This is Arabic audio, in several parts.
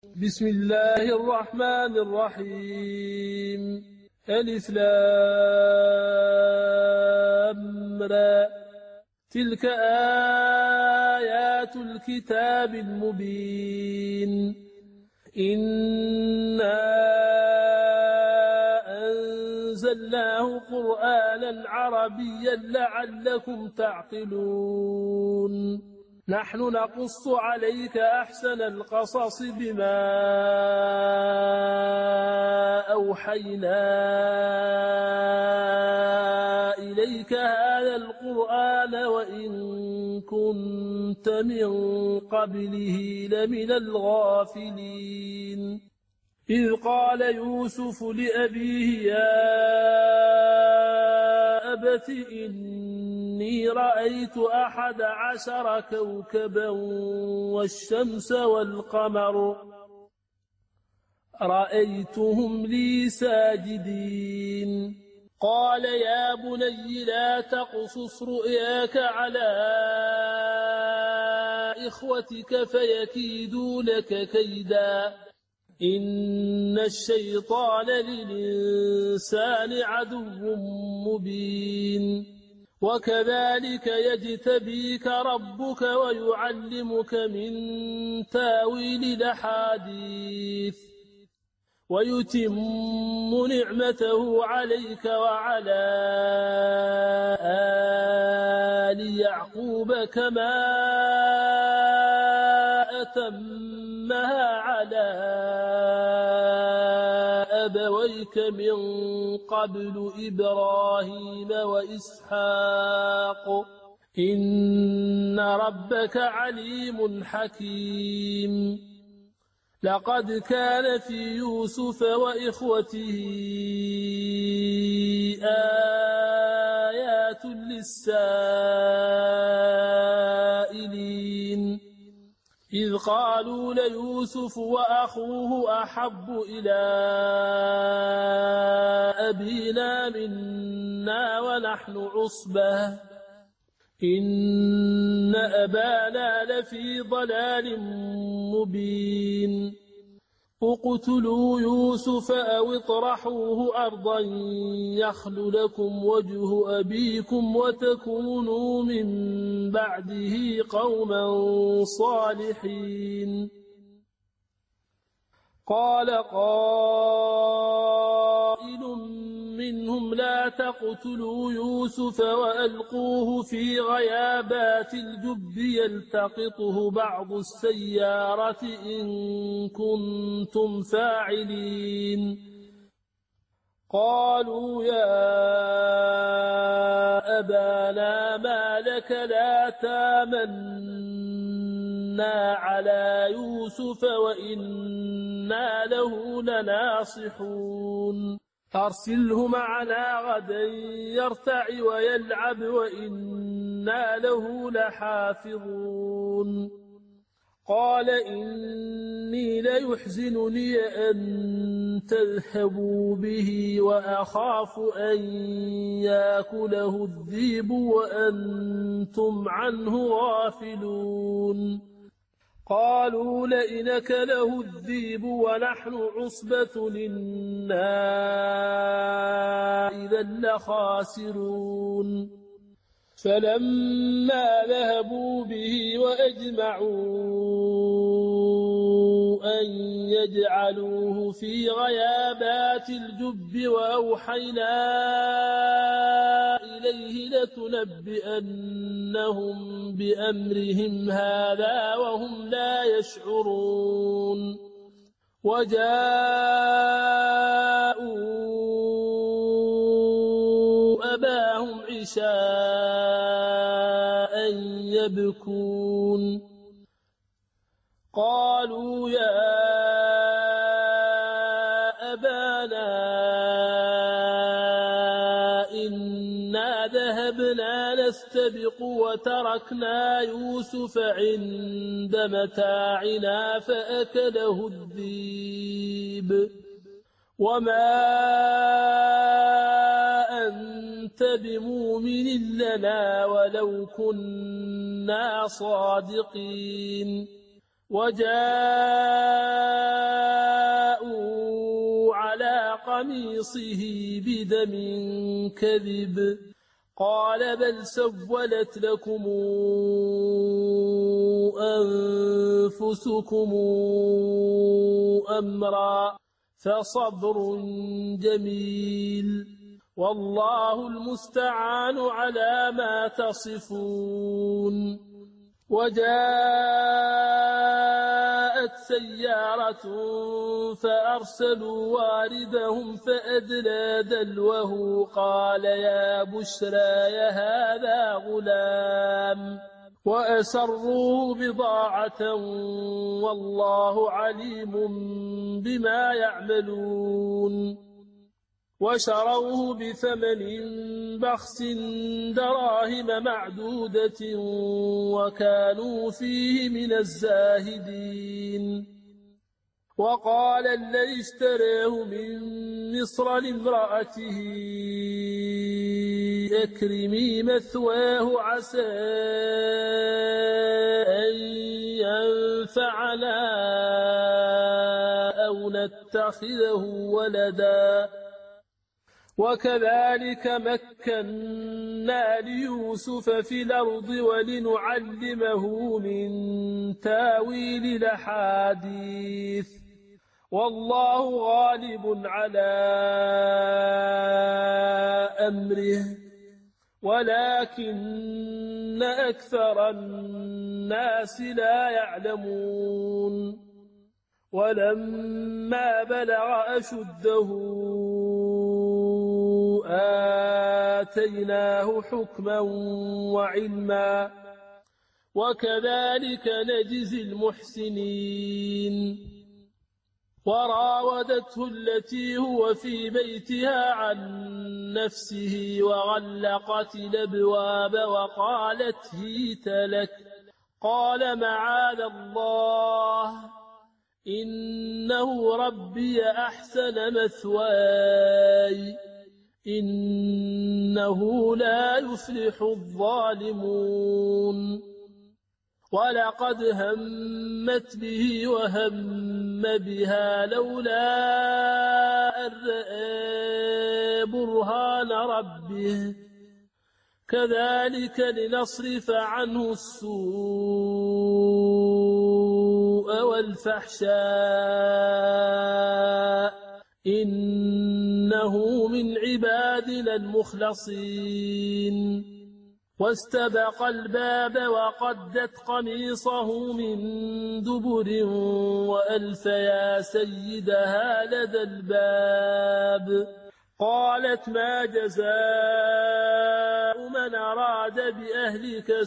بسم الله الرحمن الرحيم. ألف لام را. تلك آيات الكتاب المبين. إنا أنزلناه قرآنا عربيا لعلكم تعقلون. نحن نقص عليك أحسن القصص بما أوحينا إليك هذا القرآن وإن كنت من قبله لمن الغافلين. إذ قال يوسف لأبيه يا أبت إني رأيت 11 كوكبا والشمس والقمر رأيتهم لي ساجدين. قال يا بني لا تقصص رؤياك على إخوتك فيكيدوا لك كيدا إن الشيطان للإنسان عدو مبين. وكذلك يجتبيك ربك ويعلمك من تاويل الأحاديث ويتم نعمته عليك وعلى آل يعقوب كما أتمها على أبويك من قبل إبراهيم وإسحاق إن ربك عليم حكيم. لقد كان في يوسف وإخوته آيات للسائلين إذ قالوا ليوسف وأخوه أحب إلى أبينا منا ونحن عصبة إن أبانا لفي ضلال مبين. اقتلوا يوسف أو اطرحوه أرضا يخل لكم وجه أبيكم وتكونوا من بعده قوما صالحين. قال قائل منهم لا تقتلوا يوسف وألقوه في غيابات الجب يلتقطه بعض السيارة إن كنتم فاعلين. قالوا يا أبانا ما لك لا تامنا على يوسف وإنا له لناصحون. أرسله معنا غدا يرتع ويلعب وإنا له لحافظون. قال إني ليحزنني أن تذهبوا به وأخاف أن يأكله الذئب وأنتم عنه غافلون. قالوا لئن أكله الذئب ونحن عصبة إنا إذا لخاسرون. فلما ذهبوا به وأجمعوا أن يجعلوه في غيابات الجب وأوحينا إليه لتنبئنهم بأمرهم هذا وهم لا يشعرون. وجاءوا أباهم عشاء يبكون. قالوا يا أبانا إنا ذهبنا نستبق وتركنا يوسف عند متاعنا فأكله الذئب وما أنت بمؤمن لنا ولو كنا صادقين. وجاء قميصه بدم كذب قال بل سولت لكم أنفسكم أمرا فصبر جميل والله المستعان على ما تصفون. وجاءت سيارة فأرسلوا واردهم فأدلى دلوه قال يا بشرى هذا غلام وأسروه بضاعة والله عليم بما يعملون. وشروه بثمن بخس دراهم معدودة وكانوا فيه من الزاهدين. وقال الذي اشتراه من مصر لامرأته أكرمي مثواه عسى أن ينفعنا أو نتخذه ولدا وكذلك مكنا ليوسف في الأرض ولنعلمه من تاويل الأحاديث والله غالب على أمره ولكن أكثر الناس لا يعلمون. ولما بلغ أشده آتيناه حكما وعلما وكذلك نجزي المحسنين. وراودته التي هو في بيتها عن نفسه وغلقت الأبواب وقالت هيت لك قال معاذ الله إنه ربي أحسن مثواي إنه لا يفلح الظالمون. ولقد همت به وهم بها لولا أن رأى برهان ربه كذلك لنصرف عنه السوء والفحشاء إنه من عبادنا المخلصين. واستبق الباب وقدت قميصه من دبر وألف يا سيدها لدى الباب قالت ما جزاء من أراد بأهلك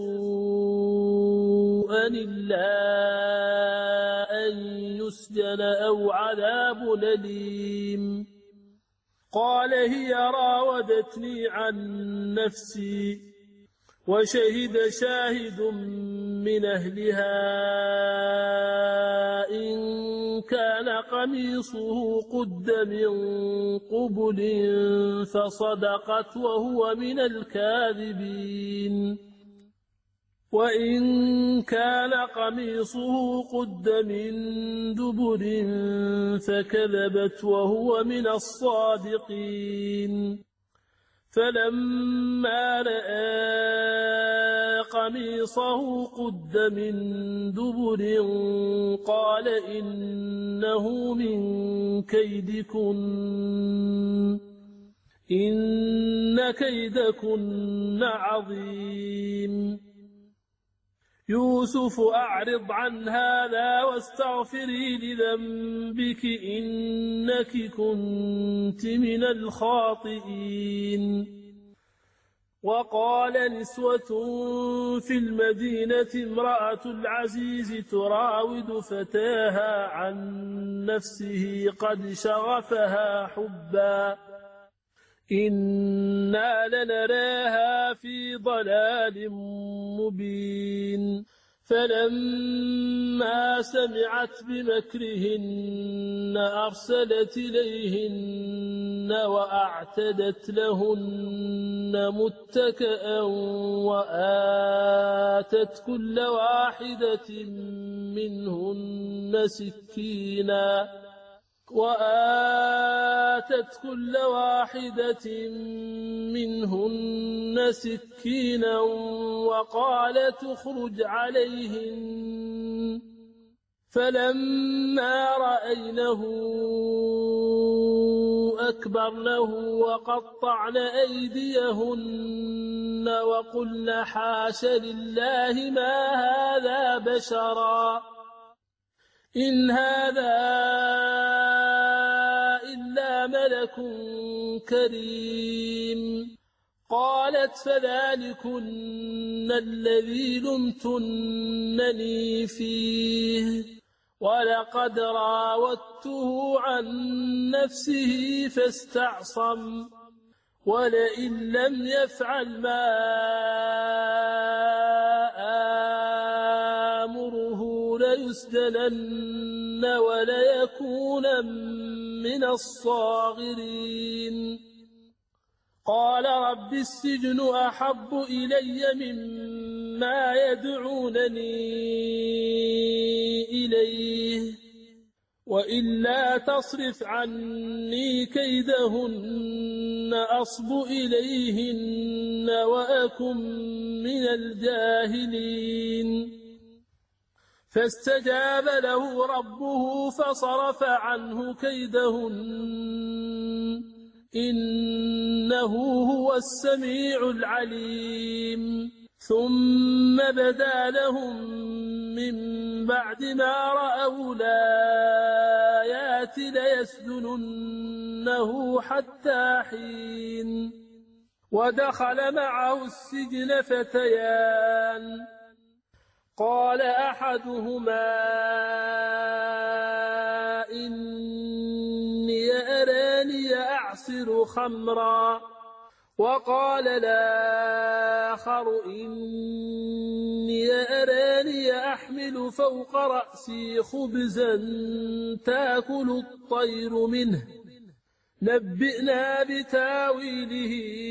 سوءا إلا أن يسجن أو عذاب أليم قال هي راودتني عن نفسي وشهد شاهد من أهلها إن كان قميصه قد من قبل فصدقت وهو من الكاذبين وإن كان قميصه قد من دبر فكذبت وهو من الصادقين. فلما رأى قميصه قد من دبر قال إنه من كيدكن إن كيدكن عظيم. يوسف أعرض عن هذا واستغفري لذنبك إنك كنت من الخاطئين. وقال نسوة في المدينة امرأة العزيز تراود فتاها عن نفسه قد شغفها حبا إنا لنراها في ضلال مبين. فلما سمعت بمكرهن أرسلت إليهن وأعتدت لهن متكئا وآتت كل واحدة منهن سكينا وآتت كل واحدة منهن سكينا وقالت اخرج عليهن فلما رأينه أكبرنه وقطعن أيديهن وقلن حاش لله ما هذا بشرا إن هذا إلا ملك كريم قالت فذلكن الذي لمتنني فيه ولقد راودته عن نفسه فاستعصم ولئن لم يفعل ما آمره ليسجنن وليكون من الصاغرين قال رب السجن أحب إلي مما يدعونني إليه وإلا تصرف عني كيدهن أصب إليهن وأكن من الجاهلين فاستجاب له ربه فصرف عنه كيدهن إنه هو السميع العليم ثم بدا لهم من بعد ما رأوا الآيات ليسجننه حتى حين ودخل معه السجن فتيان قال أحدهما إني أراني أعصر خمرا وقال الآخر إني أراني أحمل فوق رأسي خبزا تأكل الطير منه نبئنا بتاويله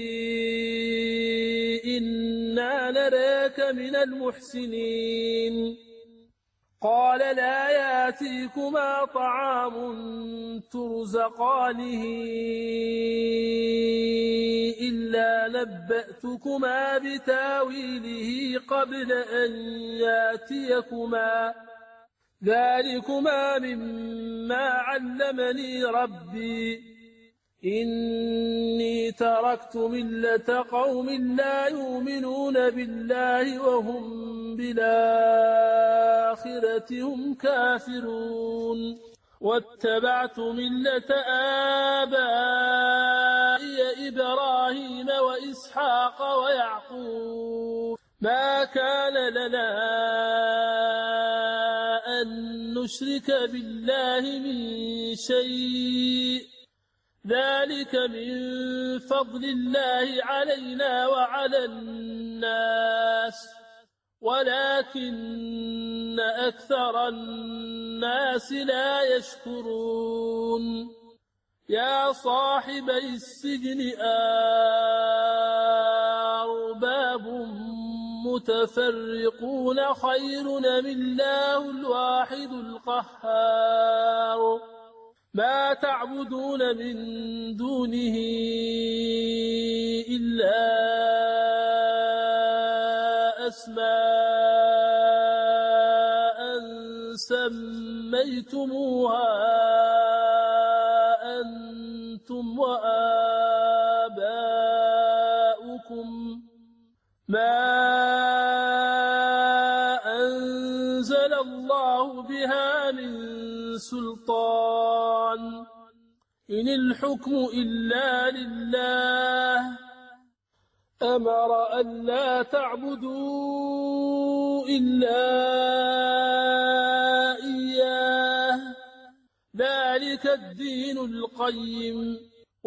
إنا نراك من المحسنين قال لا يأتيكما طعام ترزقانه إلا نبأتكما بتاويله قبل أن يأتيكما ذلكما مما علمني ربي إني تركت ملة قوم لا يؤمنون بالله وهم بالآخرة هم كافرون واتبعت ملة آبائي إبراهيم وإسحاق ويعقوب ما كان لنا أن نشرك بالله من شيء ذلك من فضل الله علينا وعلى الناس ولكن أكثر الناس لا يشكرون يا صاحبي السجن أرباب متفرقون خير أم الله الواحد القهار ما تعبدون من دونه إلا أسماء سميتموها أنتم وآباؤكم ما أنزل الله بها من سلطان إن الحكم إلا لله أمر أن لا تعبدوا إلا إياه ذلك الدين القيم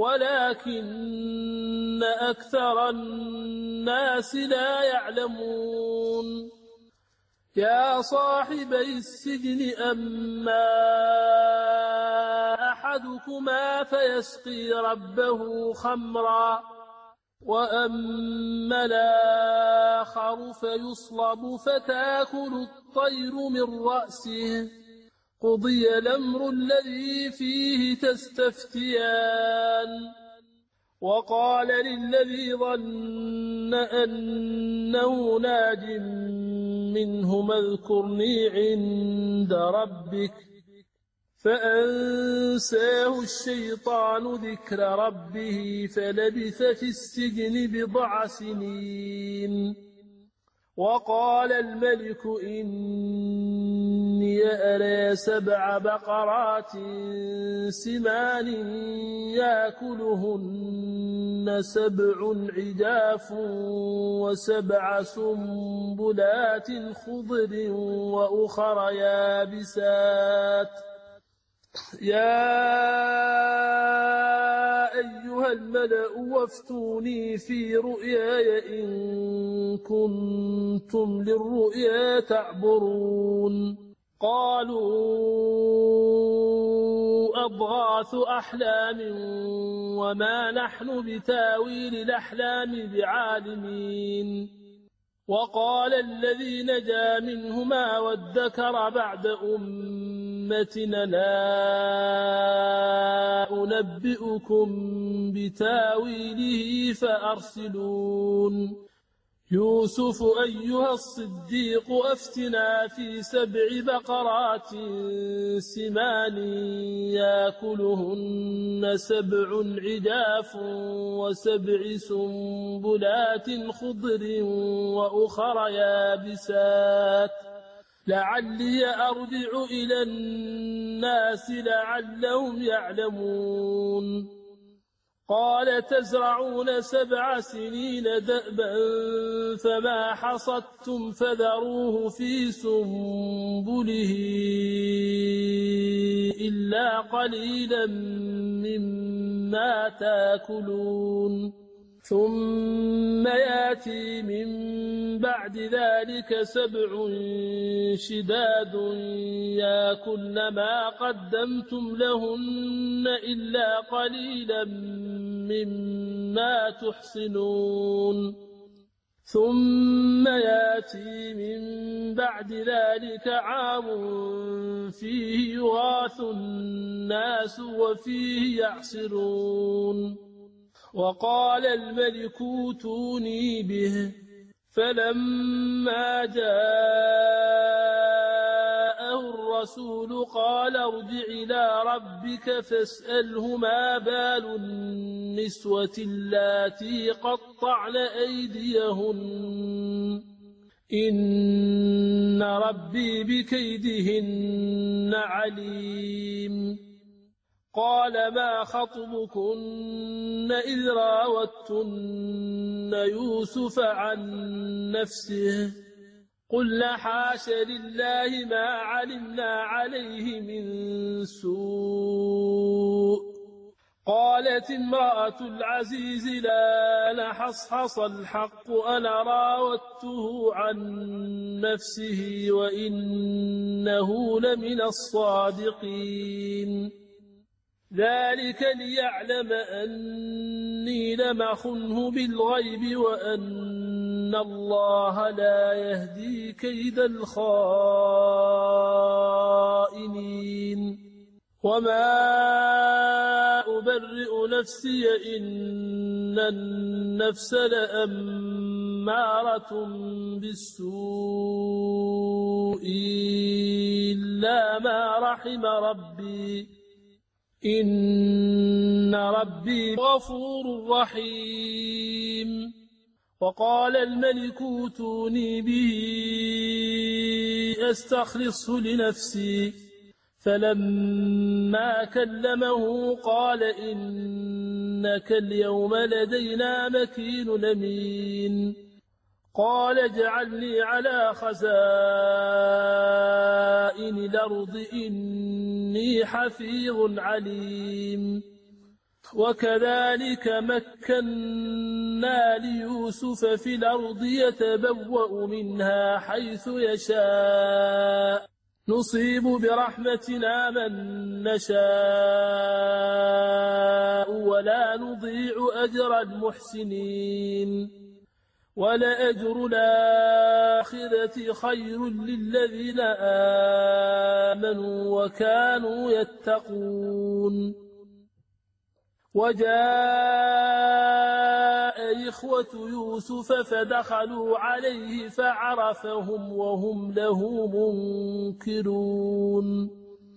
ولكن أكثر الناس لا يعلمون يا صاحبي السجن أما أحدكما فيسقي ربه خمرا وأما الآخر فيصلب فتأكل الطير من رأسه قضي الأمر الذي فيه تستفتيان وقال للذي ظن أنه ناج منهما اذكرني عند ربك فأنساه الشيطان ذكر ربه فلبث في السجن 10 سنين وقال الملك إني أرى 7 بقرات سمان يأكلهن 7 عجاف و7 سنبلات خضر وأخر يابسات يا أيها الملأ وافتوني في رؤياي إن كنتم للرؤيا تعبرون قالوا أضغاث أحلام وما نحن بتاويل الأحلام بعالمين وقال الذي نجا منهما وادكر بعد أمتنا لا أنبئكم بتاويله فأرسلون يوسف أيها الصديق أفتنا في 7 بقرات سمان يأكلهن 7 عجاف و7 سنبلات خضر وأخر يابسات لعلي أرجع إلى الناس لعلهم يعلمون قال تزرعون 7 سنين دأبا فما حصدتم فذروه في سنبله إلا قليلا مما تأكلون ثم يأتي من بعد ذلك 7 شداد يأكلن ما قدمتم لهن إلا قليلا مما تحصنون ثم يأتي من بعد ذلك عام فيه يغاث الناس وفيه يعصرون وقال الملك اوتوني به فلما جاءه الرسول قال ارجع إلى ربك فاسأله ما بال النسوة اللاتي قطعن أيديهن إن ربي بكيدهن عليم قال ما خطبكن إذ راوتن يوسف عن نفسه قلنا حاش لله ما علمنا عليه من سوء قالت امرأة العزيز لا نحصحص الحق أنا راودته عن نفسه وإنه لمن الصادقين ذلك ليعلم أني لم أخنه بالغيب وأن الله لا يهدي كيد الخائنين وما أبرئ نفسي إن النفس لأمارة بالسوء إلا ما رحم ربي إن ربي غفور رحيم وقال الملك اوتوني به أستخلصه لنفسي فلما كلمه قال إنك اليوم لدينا مكين أمين قال اجعلني على خزائن الأرض إني حفيظ عليم وكذلك مكنا ليوسف في الأرض يتبوأ منها حيث يشاء نصيب برحمتنا من نشاء ولا نضيع أجر المحسنين ولأجر الآخرة خير للذين آمنوا وكانوا يتقون. وجاء إخوة يوسف فدخلوا عليه فعرفهم وهم له منكرون.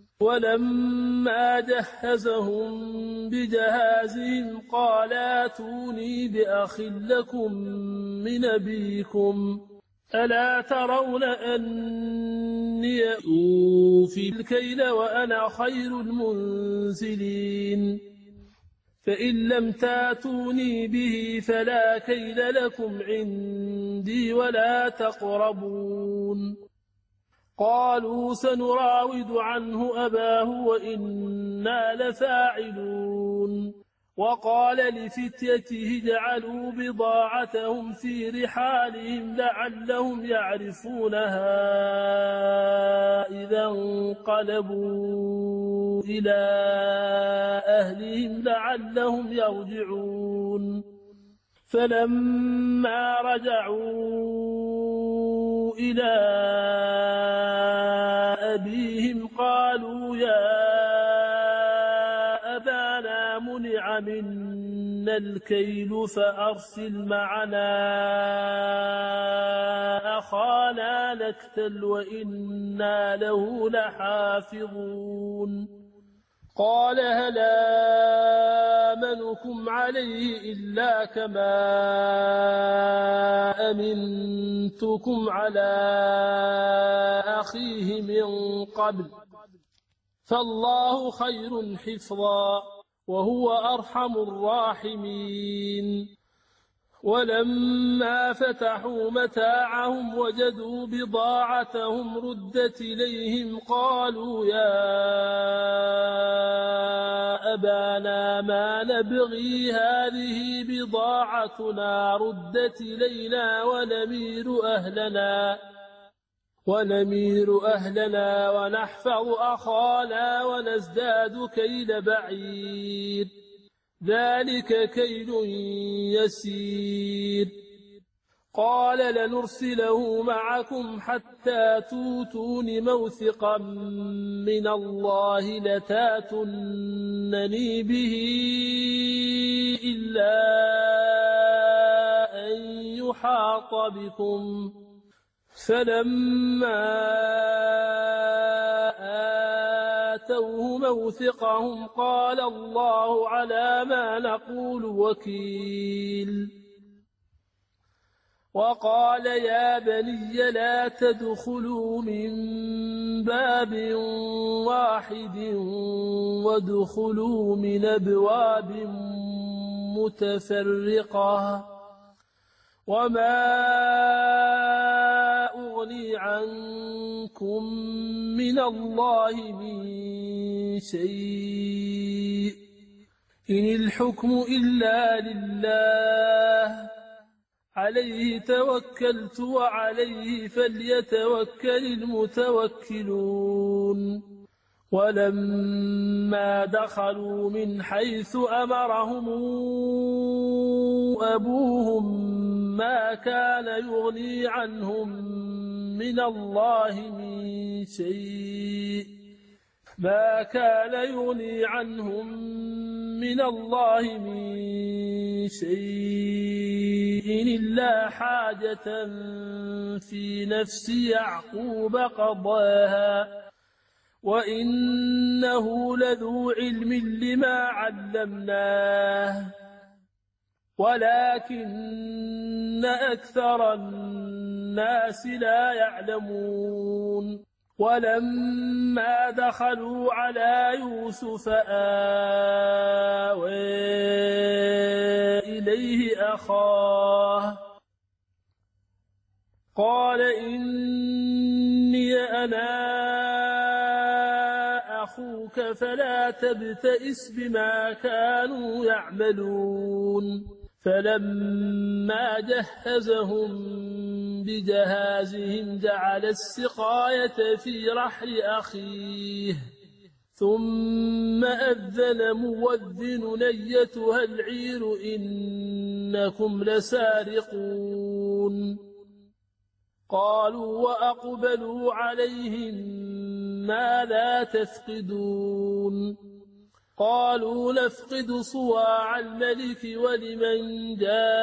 ولما جهزهم بجهازهم قال ائتوني بأخ لكم من أبيكم ألا ترون أني أوفي الكيل وأنا خير المنزلين فإن لم تاتوني به فلا كيل لكم عندي ولا تقربون. قالوا سنراود عنه أباه وإنا لفاعلون. وقال لفتيته اجعلوا بضاعتهم في رحالهم لعلهم يعرفونها إذا انقلبوا إلى أهلهم لعلهم يرجعون. فلما رجعوا إلى أبيهم قالوا يا أبانا منع منا الكيل فأرسل معنا أخانا نكتل وإنا له لحافظون. قال هل آمنكم عليه إلا كما أمنتكم على أخيه من قبل فالله خير حفظا وهو أرحم الراحمين. ولما فتحوا متاعهم وجدوا بضاعتهم ردت إليهم قالوا يا أبانا ما نبغي هذه بضاعتنا ردت إلينا ونمير أهلنا ونحفظ أخانا ونزداد كيل بعير ذلك كيل يسير. قال لنرسله معكم حتى توتون موثقا من الله لتاتونني به إلا أن يحاط بكم. فلما آتوه موثقهم قال الله على ما نقول وكيل. وقال يا بني لا تدخلوا من باب واحد وادخلوا من أبواب متفرقة وما أغني عنكم من الله من شيء إن الحكم إلا لله عليه توكلت وعليه فليتوكل المتوكلون. ولما دخلوا من حيث أمرهم أبوهم ما كان يغني عنهم من الله من شيء إلا حاجة في نفس يعقوب قضاها وإنه لذو علم لما علمناه ولكن أكثر الناس لا يعلمون. ولما دخلوا على يوسف آوى إليه أخاه قال إني أنا أخوك فلا تبتئس بما كانوا يعملون. فلما جهزهم بجهازهم جعل السقاية في رحل أخيه ثم أذن مؤذن أيتها العير إنكم لسارقون قالوا وأقبلوا عليهم ماذا تفقدون قالوا نفقد صواع الملك ولمن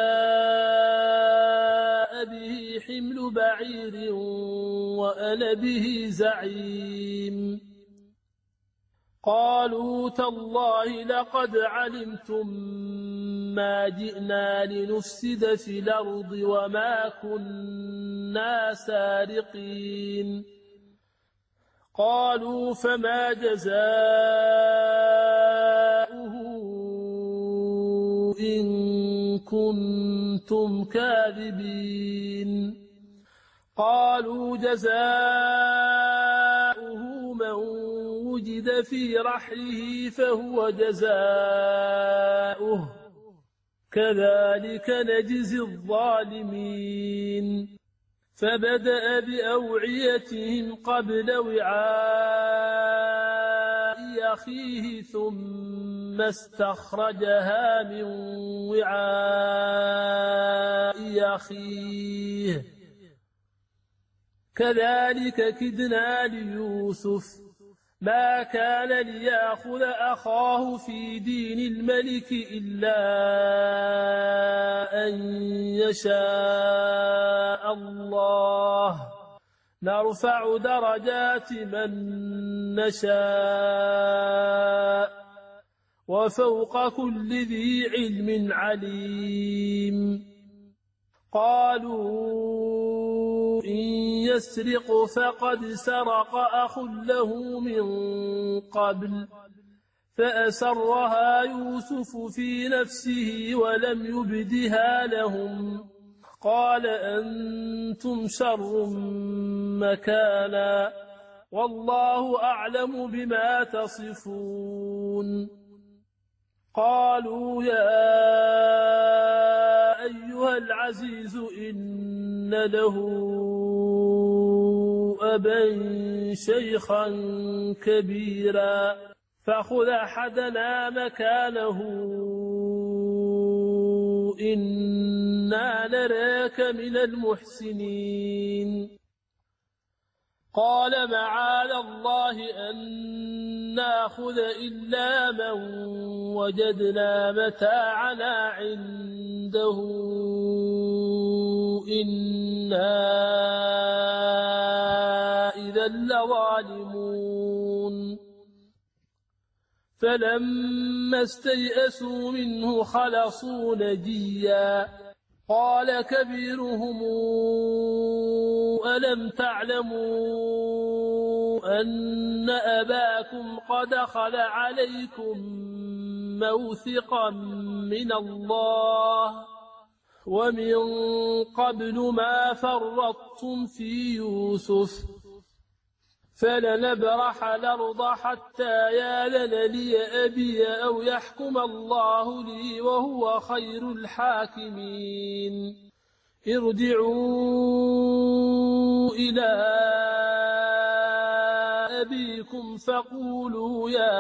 جاء به حمل بعير وأنا به زعيم قالوا تالله لقد علمتم ما جئنا لنفسد في الأرض وما كنا سارقين قالوا فما جزاؤه إن كنتم كاذبين قالوا جزاؤه من وجد في رحله فهو جزاؤه كذلك نجزي الظالمين فبدأ بأوعيتهم قبل وعاء أخيه ثم استخرجها من وعاء أخيه كذلك كدنا ليوسف ما كان ليأخذ أخاه في دين الملك إلا أن يشاء الله نرفع درجات من نشاء وفوق كل ذي علم عليم قالوا إن يسرق فقد سرق أخ له من قبل فأسرها يوسف في نفسه ولم يبدها لهم قال أنتم شر مكانا والله أعلم بما تصفون قالوا يا أيها العزيز إن له أبا شيخا كبيرا فخذ أحدنا مكانه إنا نراك من المحسنين قال معاذ الله أن ناخذ إلا من وجدنا متاعنا عنده إنا إذا لظالمون فلما استيئسوا منه خلصوا نجيا قال كبيرهم ألم تعلموا أن أباكم قد خل عليكم موثقا من الله ومن قبل ما فرطتم في يوسف فلنبرح الأرض حتى يأذن لي أبي أو يحكم الله لي وهو خير الحاكمين ارجعوا إلى أبيكم فقولوا يا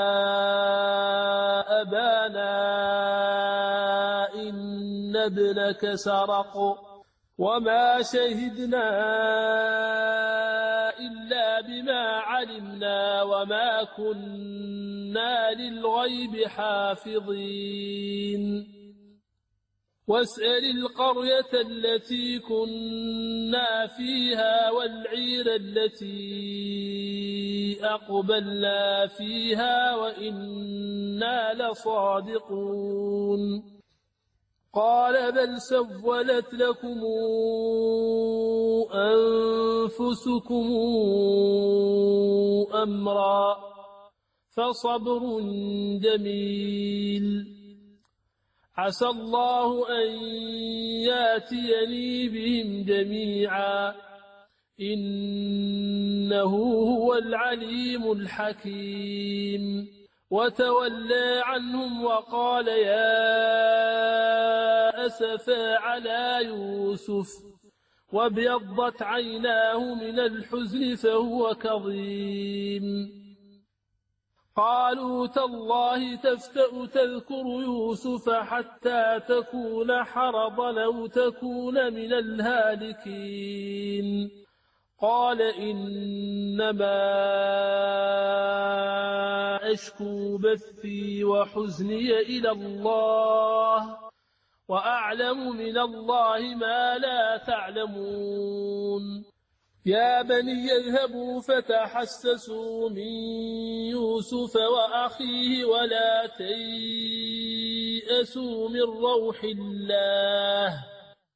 أبانا إن ابنك سرق وما شهدنا إلا بما علمنا وما كنا للغيب حافظين واسأل القرية التي كنا فيها والعير التي أقبلنا فيها وإنا لصادقون قال بل سولت لكم أنفسكم أمرا فصبر جميل عسى الله أن ياتيني بهم جميعا إنه هو العليم الحكيم وتولى عنهم وقال يا أسفا على يوسف وابيضت عيناه من الحزن فهو كظيم قالوا تالله تفتأ تذكر يوسف حتى تكون حرضا أو تكون من الهالكين قال إنما أشكو بثي وحزني إلى الله وأعلم من الله ما لا تعلمون يا بني اذهبوا فتحسسوا من يوسف وأخيه ولا تيأسوا من روح الله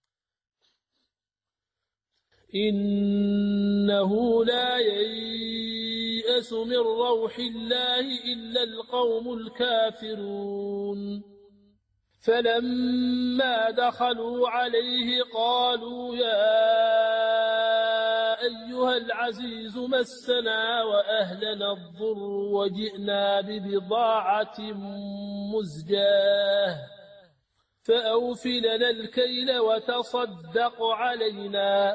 إنه لا ييأس من روح الله إلا القوم الكافرون فلما دخلوا عليه قالوا يا أيها العزيز مسنا وأهلنا الضر وجئنا ببضاعة مزجاة فأوف لنا الكيل وتصدق علينا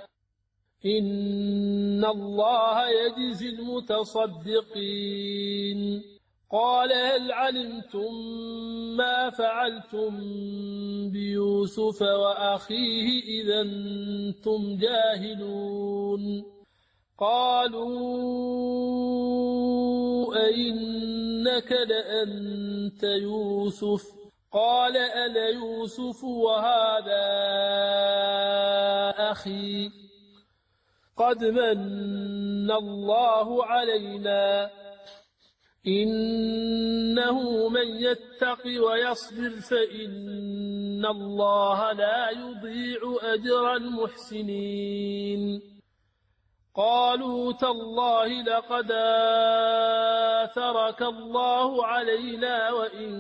إن الله يجزي المتصدقين قال هل علمتم ما فعلتم بيوسف وأخيه إذا أنتم جاهلون قالوا أئنك لأنت يوسف قال أنا يوسف وهذا أخي قد من الله علينا إنه من يتق ويصبر فإن الله لا يضيع أجر المحسنين قالوا تالله لقد آثرك الله علينا وإن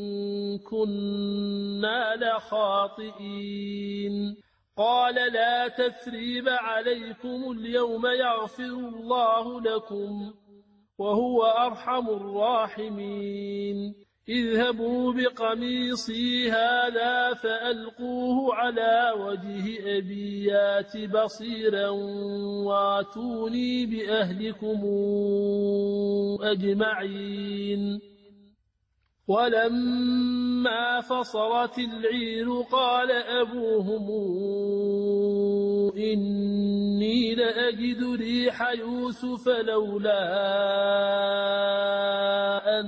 كنا لخاطئين قال لا تثريب عليكم اليوم يغفر الله لكم وهو أرحم الراحمين اذهبوا بقميصي هذا فألقوه على وجه أبي يات بصيرا واتوني بأهلكم أجمعين ولما فصلت العير قال أبوهم إني لأجد ريح يوسف لولا أن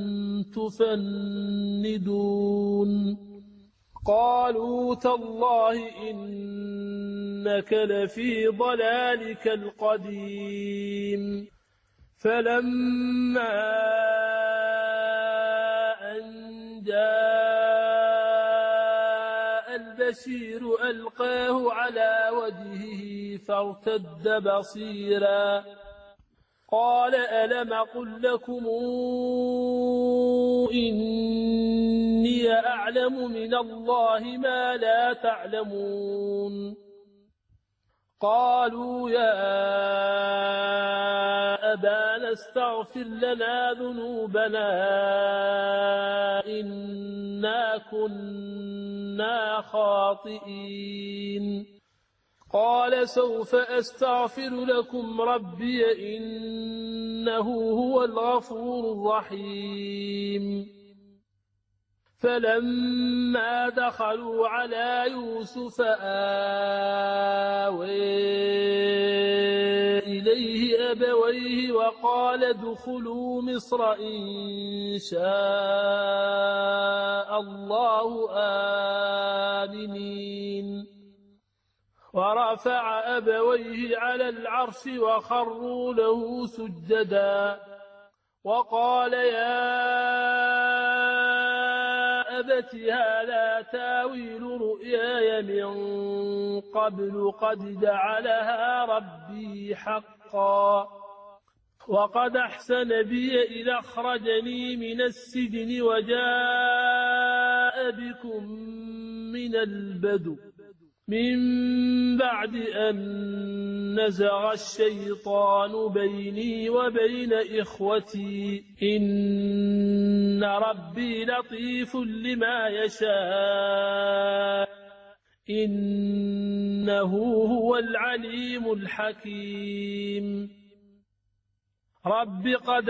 تفندون قالوا تالله إنك لفي ضلالك القديم فلما جاء البشير ألقاه على وجهه فارتد بصيرا قال ألم أقل لكم إني أعلم من الله ما لا تعلمون قالوا يا أبانا استغفر لنا ذنوبنا إنا كنا خاطئين قال سوف أستغفر لكم ربي إنه هو الغفور الرحيم فلما دخلوا على يوسف آوى إليه أبويه وقال ادخلوا مصر إن شاء الله آمنين ورفع أبويه على العرش وخروا له سجدا وقال يا أبت هذا تاويل رؤياي من قبل قد جعلها ربي حقا وقد أحسن بي إذ أخرجني من السجن وجاء بكم من البدو من بعد أن نزغ الشيطان بيني وبين إخوتي إن ربي لطيف لما يشاء إنه هو العليم الحكيم رب قد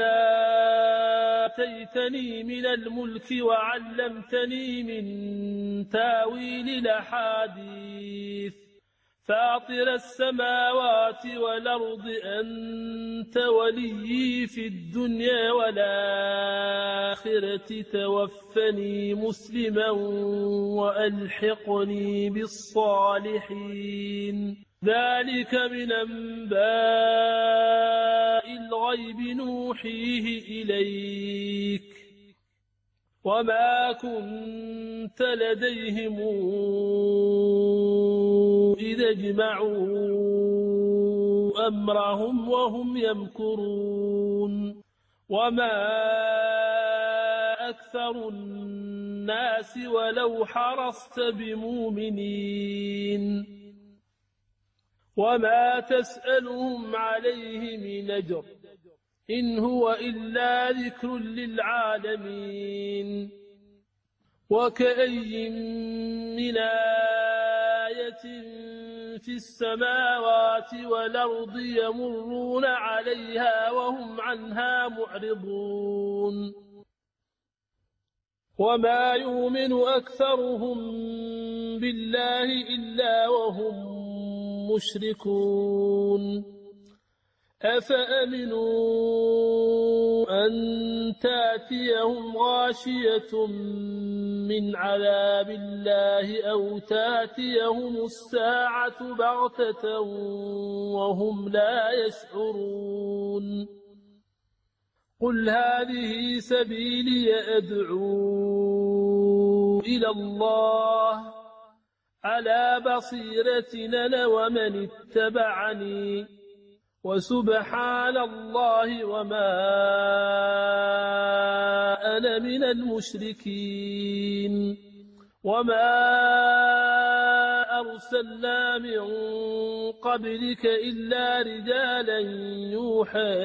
آتيتني من الملك وعلمتني من تاويل الأحاديث فاطر السماوات والأرض أنت وليي في الدنيا والآخرة توفني مسلما وألحقني بالصالحين ذلك من أنباء الغيب نوحيه إليك وما كنت لديهم إذا اجمعوا أمرهم وهم يمكرون وما أكثر الناس ولو حرصت بمؤمنين وما تسألهم عليه من أجر إن هو إلا ذكر للعالمين وكأي من آية في السماوات والأرض يمرون عليها وهم عنها معرضون وما يؤمن أكثرهم بالله إلا وهم مشركون أفأمنوا أن تأتيهم غاشية من عذاب الله أو تأتيهم الساعة بغتة وهم لا يشعرون قل هذه سبيلي أدعو إلى الله على بصيرة أنا ومن اتبعني وسبحان الله وما أنا من المشركين وما أرسلنا من قبلك إلا رجالا يوحى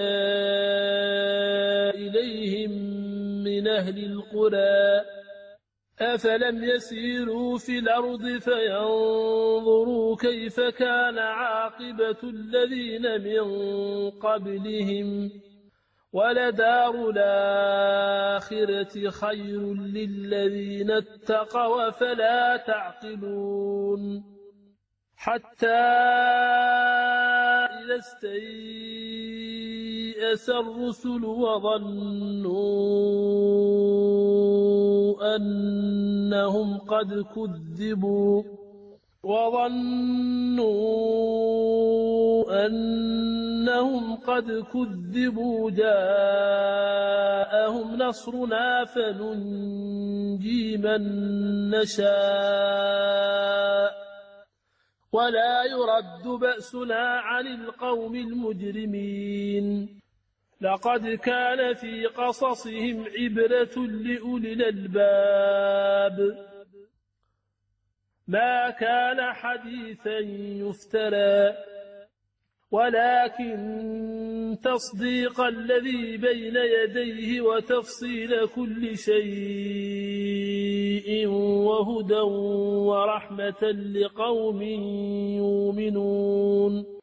إليهم من أهل القرى أفلم يسيروا في الأرض فينظروا كيف كان عاقبة الذين من قبلهم ولدار الآخرة خير للذين اتقوا فلا تعقلون حتى إذا استيأس الرسل وظنوا أنهم قد كذبوا جاءهم نصرنا فننجي من نشاء ولا يرد بأسنا عن القوم المجرمين لقد كان في قصصهم عبرة لأولي الألباب ما كان حديثا يفترى ولكن تصديق الذي بين يديه وتفصيل كل شيء وهدى ورحمة لقوم يؤمنون